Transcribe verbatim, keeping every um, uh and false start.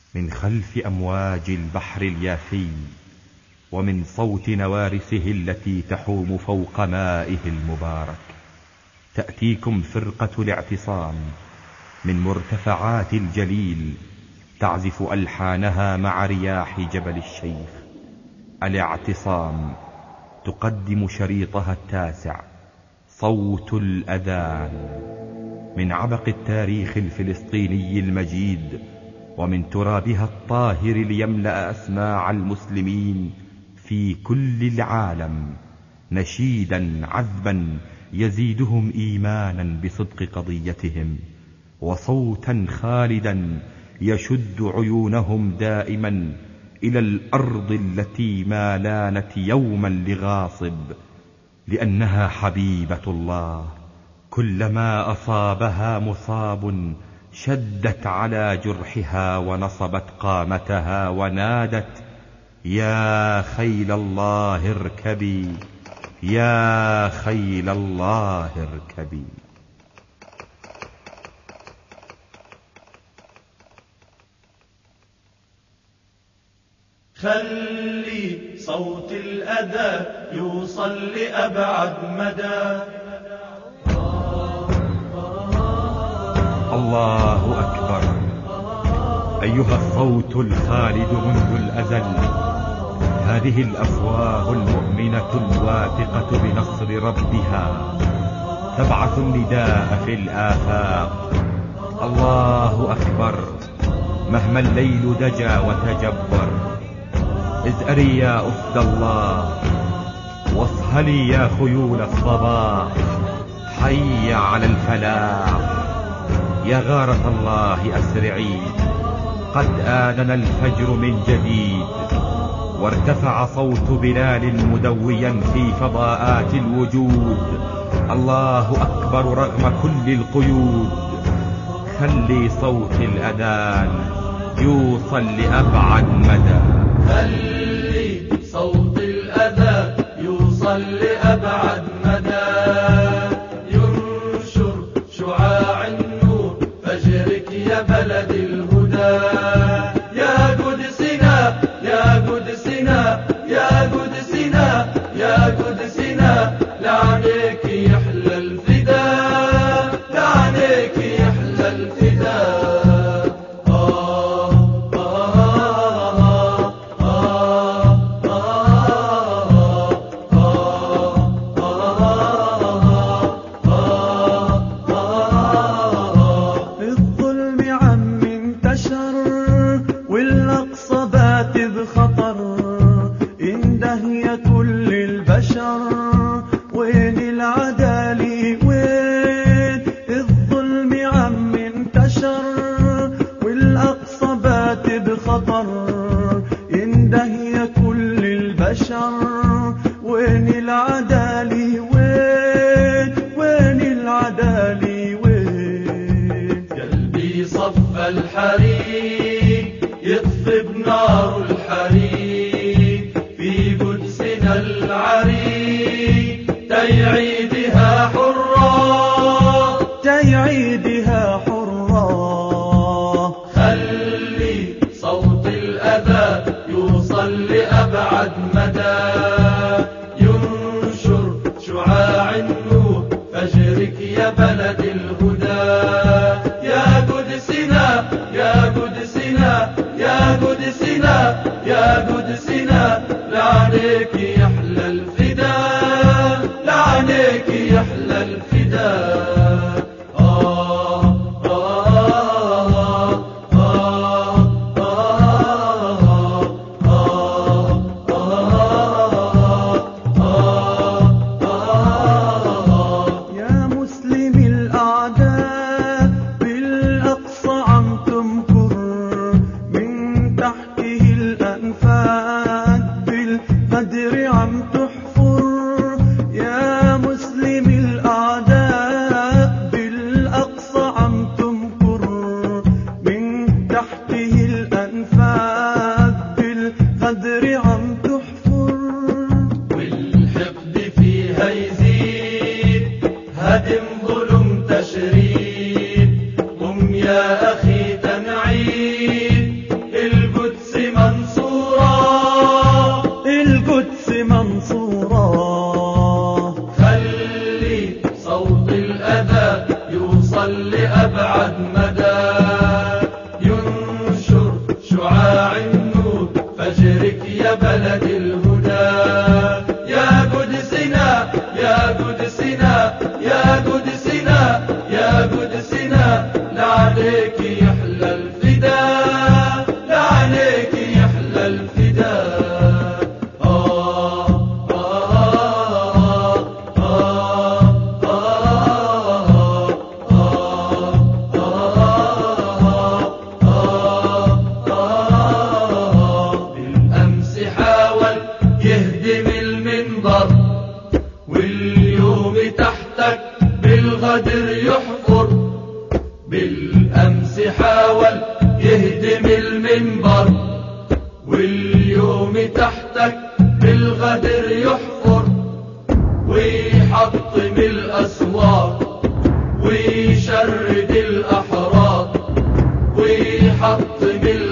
من خلف أمواج البحر اليافي، ومن صوت نوارسه التي تحوم فوق مائه المبارك، تأتيكم فرقة الاعتصام من مرتفعات الجليل، تعزف ألحانها مع رياح جبل الشيخ. الاعتصام تقدم شريطها التاسع، صوت الأذان، من عبق التاريخ الفلسطيني المجيد، ومن ترابها الطاهر ليملأ أسماع المسلمين في كل العالم نشيدا عذبا يزيدهم إيمانا بصدق قضيتهم، وصوتا خالدا يشد عيونهم دائما إلى الأرض التي ما لانت يوما لغاصب، لأنها حبيبة الله. كلما أصابها مصاب شدت على جرحها ونصبت قامتها ونادت: يا خيل الله اركبي، يا خيل الله اركبي. خلي صوت الأذى يوصل لأبعد مدى. الله أكبر، أيها الصوت الخالد منذ الأزل. هذه الأفواه المؤمنة الواثقة بنصر ربها تبعث النداء في الآفاق. الله أكبر، مهما الليل دجى وتجبر. ازأري يا أسد الله، واصهلي يا خيول الصباح. حي على الفلاح، يا غارة الله أسرعي، قد آذن الفجر من جديد. وارتفع صوت بلال مدويا في فضاءات الوجود. الله أكبر رغم كل القيود. خلي صوت الأذان يوصل لأبعد مدى. خلي صوت الأذى يوصل لأبعد مدى. ينشر شعاع النور فجرك يا بلد الهدى. يا قدسنا يا قدسنا يا قدسنا يا قدسنا، لعنيك يحلى الفداء، لعنيك يحلى الفداء. وين العدالي وين وين العدالي وين؟ قلبي صف الحريق يطفي بنار الحريق في قدسنا العريق. تيعيدها حرة تيعيدها حرة. خلي صوت الأذى يوصل لأبعد مدى. ينشر شعاع النور فجرك يا بلد الهدى. يا قدسنا يا قدسنا يا قدسنا يا قدسنا، لعنيك يحلى الفداء، لعنيك المنبر، واليوم تحتك بالغدر يحفر ويحطم الأسوار ويشرد الأحرار ويحطم